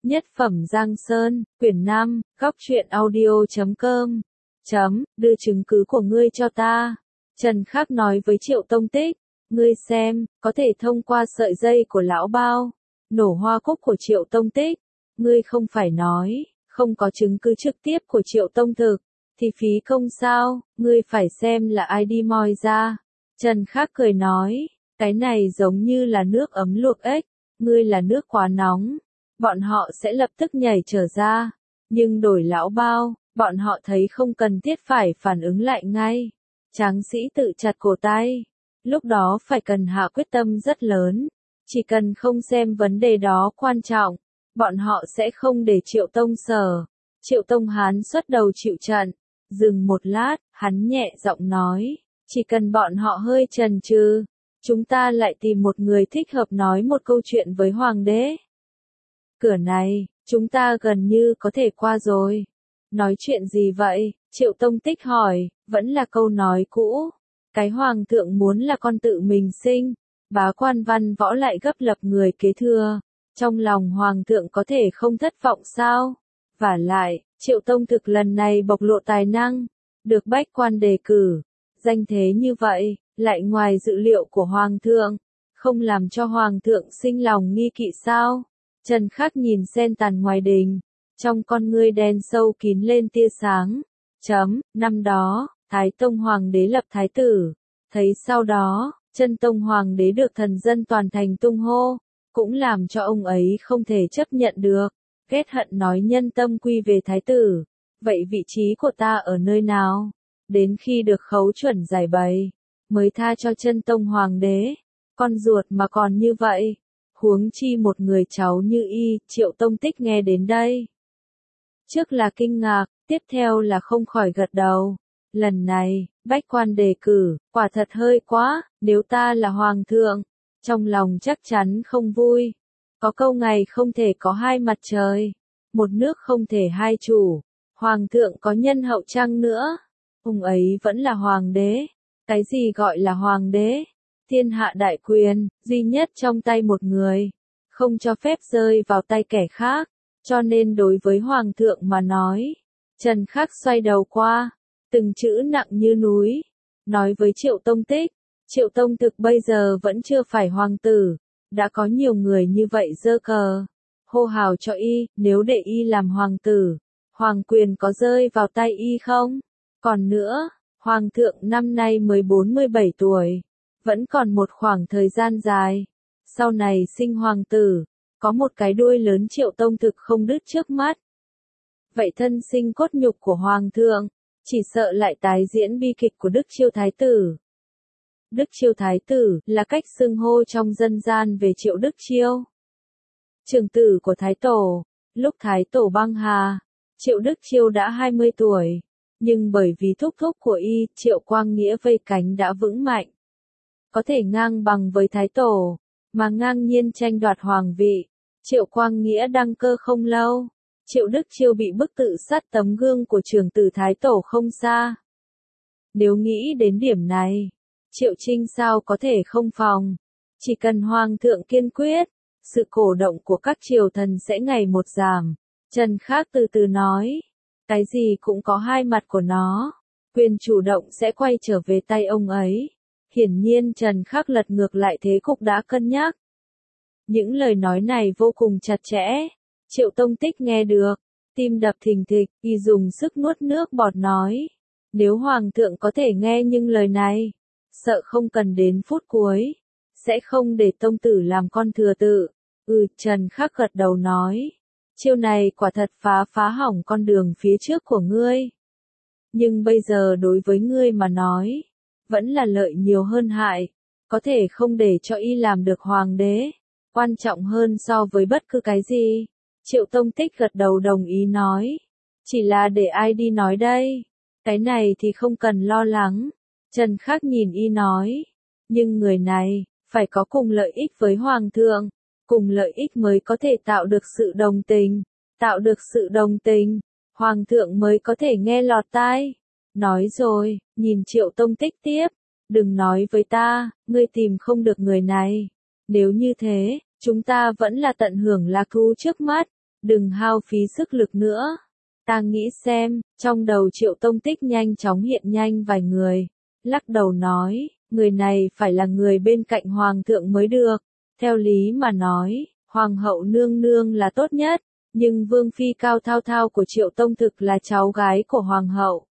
Nhất phẩm Giang Sơn, quyển 5, góc truyện audio.com. Đưa chứng cứ của ngươi cho ta. Trần Khắc nói với Triệu Tông Tích, ngươi xem, có thể thông qua sợi dây của lão bao, nổ hoa cúc của Triệu Tông Tích. Ngươi không phải nói, không có chứng cứ trực tiếp của Triệu Tông Thực, thì phí công sao, ngươi phải xem là ai đi moi ra. Trần Khắc cười nói, cái này giống như là nước ấm luộc ếch, ngươi là nước quá nóng, bọn họ sẽ lập tức nhảy trở ra, nhưng đổi lão bao, bọn họ thấy không cần thiết phải phản ứng lại ngay. Tráng sĩ tự chặt cổ tay, lúc đó phải cần hạ quyết tâm rất lớn, chỉ cần không xem vấn đề đó quan trọng, bọn họ sẽ không để Triệu Tông sở. Triệu Tông Hán xuất đầu chịu trận, dừng một lát, hắn nhẹ giọng nói, chỉ cần bọn họ hơi chần chừ, chúng ta lại tìm một người thích hợp nói một câu chuyện với hoàng đế. Cửa này, chúng ta gần như có thể qua rồi. Nói chuyện gì vậy? Triệu Tông Tích hỏi, vẫn là câu nói cũ. Cái hoàng thượng muốn là con tự mình sinh, bá quan văn võ lại gấp lập người kế thừa. Trong lòng hoàng thượng có thể không thất vọng sao? Vả lại, Triệu Tông Thực lần này bộc lộ tài năng, được bách quan đề cử. Danh thế như vậy, lại ngoài dự liệu của hoàng thượng, không làm cho hoàng thượng sinh lòng nghi kỵ sao? Trần Khắc nhìn sen tàn ngoài đình, trong con ngươi đen sâu kín lên tia sáng. Năm đó, Thái Tông Hoàng đế lập thái tử, thấy sau đó, Chân Tông Hoàng đế được thần dân toàn thành tung hô, cũng làm cho ông ấy không thể chấp nhận được, ghét hận nói nhân tâm quy về thái tử, vậy vị trí của ta ở nơi nào? Đến khi được khấu chuẩn giải bày, mới tha cho Chân Tông Hoàng đế, con ruột mà còn như vậy. Huống chi một người cháu như y. Triệu Tông Tích nghe đến đây, trước là kinh ngạc, tiếp theo là không khỏi gật đầu. Lần này, bách quan đề cử, quả thật hơi quá, nếu ta là hoàng thượng, trong lòng chắc chắn không vui. Có câu ngày không thể có hai mặt trời, một nước không thể hai chủ, hoàng thượng có nhân hậu chăng nữa, ông ấy vẫn là hoàng đế. Cái gì gọi là hoàng đế? Thiên hạ đại quyền, duy nhất trong tay một người, không cho phép rơi vào tay kẻ khác, cho nên đối với hoàng thượng mà nói. Trần Khắc xoay đầu qua, từng chữ nặng như núi, nói với Triệu Tông Tích, Triệu Tông Thực bây giờ vẫn chưa phải hoàng tử, đã có nhiều người như vậy giơ cờ, hô hào cho y, nếu để y làm hoàng tử, hoàng quyền có rơi vào tay y không? Còn nữa, hoàng thượng năm nay mới 47 tuổi. Vẫn còn một khoảng thời gian dài, sau này sinh hoàng tử, có một cái đuôi lớn. Triệu Tông Thực không đứt trước mắt. Vậy thân sinh cốt nhục của hoàng thượng, chỉ sợ lại tái diễn bi kịch của Đức Chiêu Thái Tử. Đức Chiêu Thái Tử là cách xưng hô trong dân gian về Triệu Đức Chiêu, trưởng tử của Thái Tổ. Lúc Thái Tổ băng hà, Triệu Đức Chiêu đã 20 tuổi, nhưng bởi vì thúc thúc của y, Triệu Quang Nghĩa vây cánh đã vững mạnh, có thể ngang bằng với Thái Tổ, mà ngang nhiên tranh đoạt hoàng vị. Triệu Quang Nghĩa đăng cơ không lâu, Triệu Đức Chiêu bị bức tự sát tấm gương của trưởng tử Thái Tổ không xa. Nếu nghĩ đến điểm này, Triệu Trinh sao có thể không phòng? Chỉ cần hoàng thượng kiên quyết, sự cổ động của các triều thần sẽ ngày một giảm. Trần Khắc từ từ nói, cái gì cũng có hai mặt của nó, quyền chủ động sẽ quay trở về tay ông ấy. Hiển nhiên Trần Khắc lật ngược lại thế cục đã cân nhắc. Những lời nói này vô cùng chặt chẽ. Triệu Tông Tích nghe được, tim đập thình thịch, y dùng sức nuốt nước bọt nói. Nếu hoàng thượng có thể nghe những lời này, sợ không cần đến phút cuối, sẽ không để tông tử làm con thừa tự. Trần Khắc gật đầu nói. Chiêu này quả thật phá hỏng con đường phía trước của ngươi. Nhưng bây giờ đối với ngươi mà nói, vẫn là lợi nhiều hơn hại, có thể không để cho y làm được hoàng đế, quan trọng hơn so với bất cứ cái gì. Triệu Tông Tích gật đầu đồng ý nói, chỉ là để ai đi nói đây, cái này thì không cần lo lắng. Trần Khắc nhìn y nói, nhưng người này, phải có cùng lợi ích với hoàng thượng, cùng lợi ích mới có thể tạo được sự đồng tình, hoàng thượng mới có thể nghe lọt tai. Nói rồi, nhìn Triệu Tông Tích tiếp, đừng nói với ta, ngươi tìm không được người này. Nếu như thế, chúng ta vẫn là tận hưởng lạc thú trước mắt, đừng hao phí sức lực nữa. Ta nghĩ xem, trong đầu Triệu Tông Tích nhanh chóng hiện nhanh vài người, lắc đầu nói, người này phải là người bên cạnh hoàng thượng mới được. Theo lý mà nói, hoàng hậu nương nương là tốt nhất, nhưng vương phi Cao Thao Thao của Triệu Tông thực là cháu gái của hoàng hậu.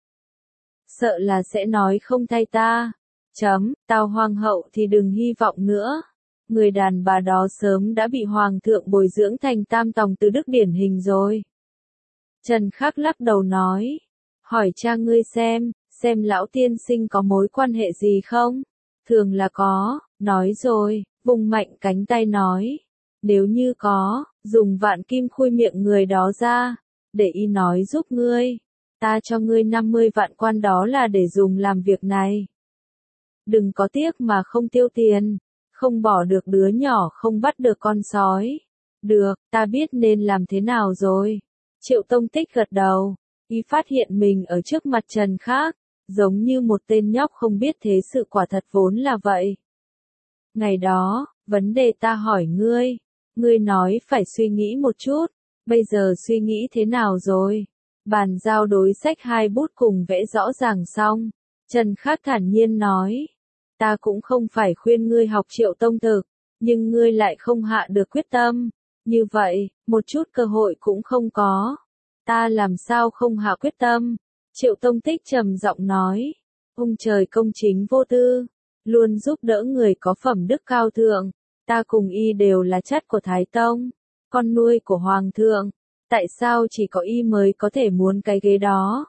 Sợ là sẽ nói không thay ta. Tao hoàng hậu thì đừng hy vọng nữa. Người đàn bà đó sớm đã bị hoàng thượng bồi dưỡng thành tam tòng tứ đức điển hình rồi. Trần Khắc lắc đầu nói, hỏi cha ngươi xem lão tiên sinh có mối quan hệ gì không? Thường là có, nói rồi, vùng mạnh cánh tay nói. Nếu như có, dùng vạn kim khui miệng người đó ra, để y nói giúp ngươi. Ta cho ngươi 50 vạn quan đó là để dùng làm việc này. Đừng có tiếc mà không tiêu tiền, không bỏ được đứa nhỏ không bắt được con sói. Được, ta biết nên làm thế nào rồi. Triệu Tông Tích gật đầu, y phát hiện mình ở trước mặt Trần Khắc, giống như một tên nhóc không biết thế sự quả thật vốn là vậy. Ngày đó, vấn đề ta hỏi ngươi nói phải suy nghĩ một chút, bây giờ suy nghĩ thế nào rồi? Bàn giao đối sách 2 bút cùng vẽ rõ ràng xong, Trần Khắc thản nhiên nói, ta cũng không phải khuyên ngươi học Triệu Tông thực, nhưng ngươi lại không hạ được quyết tâm, như vậy, một chút cơ hội cũng không có. Ta làm sao không hạ quyết tâm? Triệu Tông Tích trầm giọng nói, ông trời công chính vô tư, luôn giúp đỡ người có phẩm đức cao thượng, ta cùng y đều là chất của Thái Tông, con nuôi của Hoàng thượng, tại sao chỉ có y mới có thể muốn cái ghế đó?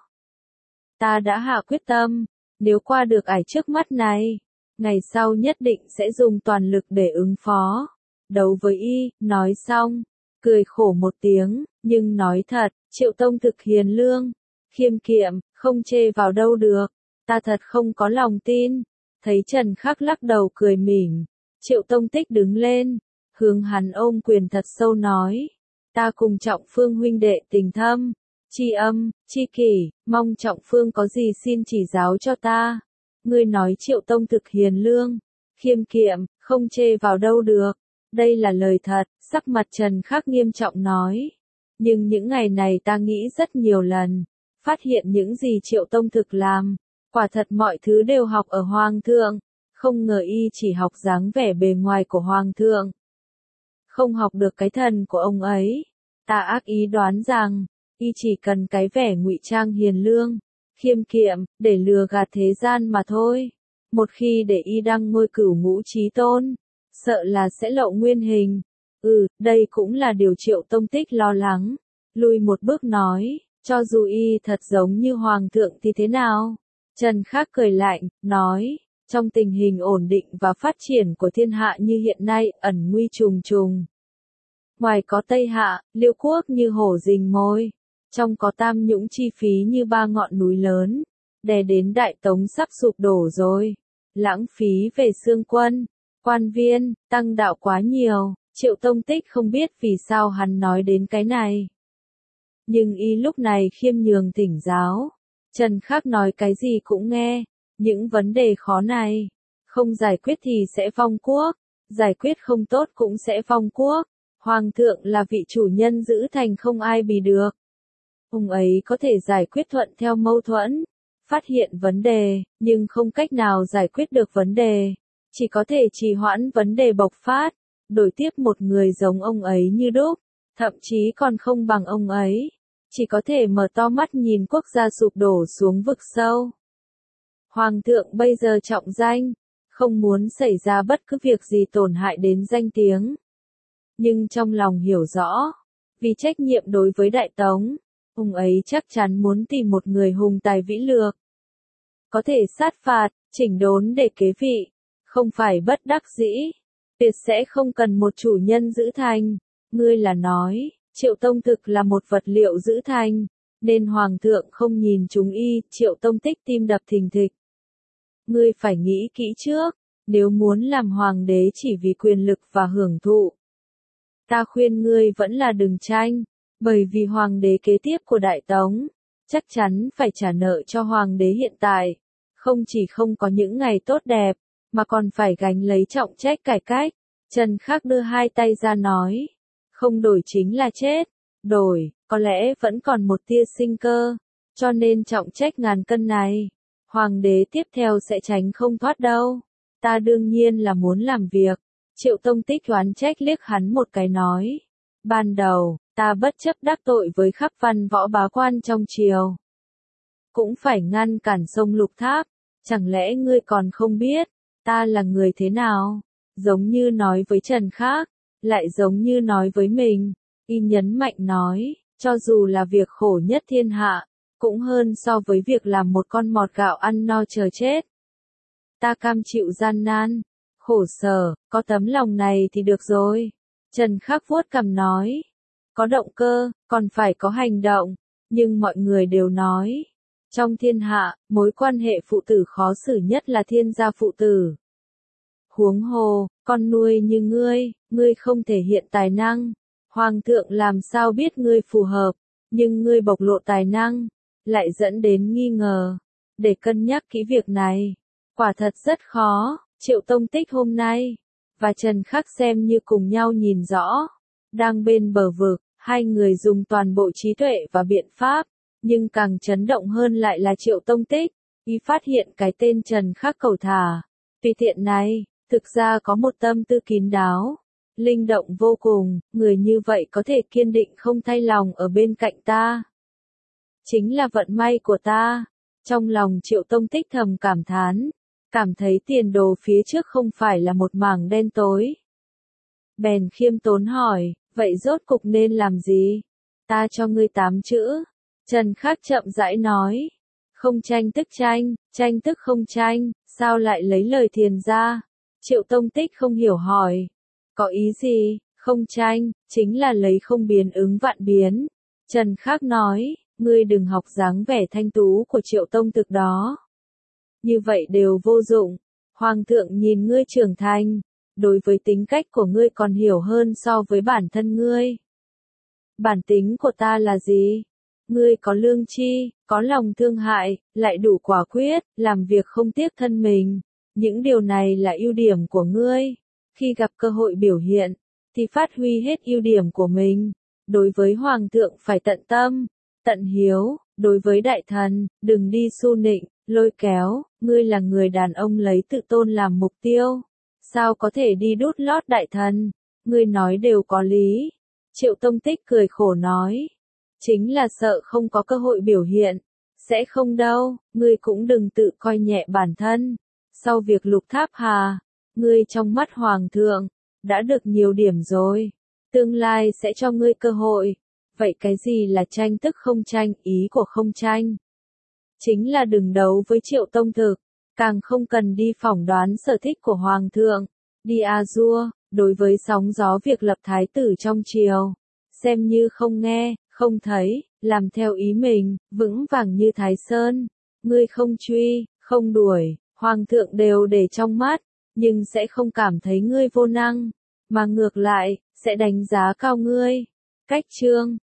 Ta đã hạ quyết tâm, nếu qua được ải trước mắt này, ngày sau nhất định sẽ dùng toàn lực để ứng phó, đấu với y. Nói xong, cười khổ một tiếng, nhưng nói thật, Triệu Tông thực hiền lương, khiêm kiệm, không chê vào đâu được, ta thật không có lòng tin. Thấy Trần Khắc lắc đầu cười mỉm, Triệu Tông Tích đứng lên, hướng hắn ôm quyền thật sâu nói, ta cùng Trọng Phương huynh đệ tình thâm, tri âm, tri kỷ, mong Trọng Phương có gì xin chỉ giáo cho ta. Ngươi nói Triệu Tông thực hiền lương, khiêm kiệm, không chê vào đâu được. Đây là lời thật, sắc mặt Trần Khắc nghiêm trọng nói. Nhưng những ngày này ta nghĩ rất nhiều lần, phát hiện những gì Triệu Tông thực làm, quả thật mọi thứ đều học ở Hoàng thượng, không ngờ y chỉ học dáng vẻ bề ngoài của Hoàng thượng. Không học được cái thần của ông ấy. Ta ác ý đoán rằng, y chỉ cần cái vẻ ngụy trang hiền lương, khiêm kiệm, để lừa gạt thế gian mà thôi. Một khi để y đăng ngôi cửu ngũ chí tôn, sợ là sẽ lộ nguyên hình. Đây cũng là điều Triệu Tông Tích lo lắng. Lùi một bước nói, cho dù y thật giống như Hoàng thượng thì thế nào? Trần Khắc cười lạnh, nói, trong tình hình ổn định và phát triển của thiên hạ như hiện nay, ẩn nguy trùng trùng. Ngoài có Tây Hạ, Liêu quốc như hổ rình mồi, trong có Tam Nhũng chi phí như 3 ngọn núi lớn, đè đến Đại Tống sắp sụp đổ rồi. Lãng phí về xương quân, quan viên, tăng đạo quá nhiều. Triệu Tông Tích không biết vì sao hắn nói đến cái này. Nhưng y lúc này khiêm nhường thỉnh giáo. Trần Khắc nói cái gì cũng nghe. Những vấn đề khó này, không giải quyết thì sẽ vong quốc, giải quyết không tốt cũng sẽ vong quốc. Hoàng thượng là vị chủ nhân giữ thành không ai bì được. Ông ấy có thể giải quyết thuận theo mâu thuẫn, phát hiện vấn đề, nhưng không cách nào giải quyết được vấn đề. Chỉ có thể trì hoãn vấn đề bộc phát, đổi tiếp một người giống ông ấy như đúc, thậm chí còn không bằng ông ấy. Chỉ có thể mở to mắt nhìn quốc gia sụp đổ xuống vực sâu. Hoàng thượng bây giờ trọng danh, không muốn xảy ra bất cứ việc gì tổn hại đến danh tiếng. Nhưng trong lòng hiểu rõ, vì trách nhiệm đối với Đại Tống, ông ấy chắc chắn muốn tìm một người hùng tài vĩ lược. Có thể sát phạt, chỉnh đốn để kế vị, không phải bất đắc dĩ. Tuyệt sẽ không cần một chủ nhân giữ thành. Ngươi là nói, Triệu Tông thực là một vật liệu giữ thành, nên Hoàng thượng không nhìn chúng y. Triệu Tông Tích tim đập thình thịch. Ngươi phải nghĩ kỹ trước, nếu muốn làm hoàng đế chỉ vì quyền lực và hưởng thụ. Ta khuyên ngươi vẫn là đừng tranh, bởi vì hoàng đế kế tiếp của Đại Tống, chắc chắn phải trả nợ cho hoàng đế hiện tại. Không chỉ không có những ngày tốt đẹp, mà còn phải gánh lấy trọng trách cải cách. Trần Khắc đưa hai tay ra nói, không đổi chính là chết. đổi, có lẽ vẫn còn một tia sinh cơ, cho nên trọng trách ngàn cân này, hoàng đế tiếp theo sẽ tránh không thoát đâu. Ta đương nhiên là muốn làm việc. Triệu Tông Tích oán trách liếc hắn một cái nói. Ban đầu, ta bất chấp đắc tội với khắp văn võ bá quan trong triều, cũng phải ngăn cản sông Lục Tháp, chẳng lẽ ngươi còn không biết, ta là người thế nào? Giống như nói với Trần Khác, lại giống như nói với mình. Y nhấn mạnh nói, cho dù là việc khổ nhất thiên hạ, cũng hơn so với việc làm một con mọt gạo ăn no chờ chết. Ta cam chịu gian nan, khổ sở, có tấm lòng này thì được rồi. Trần Khắc vuốt cằm nói, có động cơ, còn phải có hành động, nhưng mọi người đều nói, trong thiên hạ, mối quan hệ phụ tử khó xử nhất là thiên gia phụ tử. Huống hồ, con nuôi như ngươi không thể hiện tài năng, hoàng thượng làm sao biết ngươi phù hợp, nhưng ngươi bộc lộ tài năng, lại dẫn đến nghi ngờ. Để cân nhắc kỹ việc này, quả thật rất khó. Triệu Tông Tích hôm nay và Trần Khắc xem như cùng nhau nhìn rõ, đang bên bờ vực, hai người dùng toàn bộ trí tuệ và biện pháp, nhưng càng chấn động hơn lại là Triệu Tông Tích. Y phát hiện cái tên Trần Khắc cầu thả, tùy tiện này, thực ra có một tâm tư kín đáo, linh động vô cùng, người như vậy có thể kiên định không thay lòng ở bên cạnh ta. Chính là vận may của ta. Trong lòng Triệu Tông Tích thầm cảm thán, cảm thấy tiền đồ phía trước không phải là một mảng đen tối. Bèn khiêm tốn hỏi, vậy rốt cục nên làm gì? Ta cho ngươi 8 chữ. Trần Khắc chậm rãi nói, không tranh tức tranh, tranh tức không tranh, sao lại lấy lời thiền ra? Triệu Tông Tích không hiểu hỏi, có ý gì? Không tranh, chính là lấy không biến ứng vạn biến. Trần Khắc nói, ngươi đừng học dáng vẻ thanh tú của Triệu Tông Thực đó. Như vậy đều vô dụng. Hoàng thượng nhìn ngươi trưởng thành, đối với tính cách của ngươi còn hiểu hơn so với bản thân ngươi. Bản tính của ta là gì? Ngươi có lương tri, có lòng thương hại, lại đủ quả quyết, làm việc không tiếc thân mình. Những điều này là ưu điểm của ngươi. Khi gặp cơ hội biểu hiện, thì phát huy hết ưu điểm của mình. Đối với Hoàng thượng phải tận tâm, tận hiếu. Đối với đại thần, đừng đi xu nịnh, lôi kéo. Ngươi là người đàn ông lấy tự tôn làm mục tiêu. Sao có thể đi đút lót đại thần? Ngươi nói đều có lý. Triệu Tông Tích cười khổ nói. Chính là sợ không có cơ hội biểu hiện. Sẽ không đâu, ngươi cũng đừng tự coi nhẹ bản thân. Sau việc Lục Tháp Hà, ngươi trong mắt Hoàng thượng, đã được nhiều điểm rồi. Tương lai sẽ cho ngươi cơ hội. Vậy cái gì là tranh tức không tranh? Ý của không tranh chính là đừng đấu với Triệu Tông Thực, càng không cần đi phỏng đoán sở thích của Hoàng thượng. Đi a dua, đối với sóng gió việc lập thái tử trong triều, xem như không nghe, không thấy, làm theo ý mình, vững vàng như Thái Sơn. Ngươi không truy, không đuổi, Hoàng thượng đều để trong mắt, nhưng sẽ không cảm thấy ngươi vô năng, mà ngược lại, sẽ đánh giá cao ngươi. Cách chương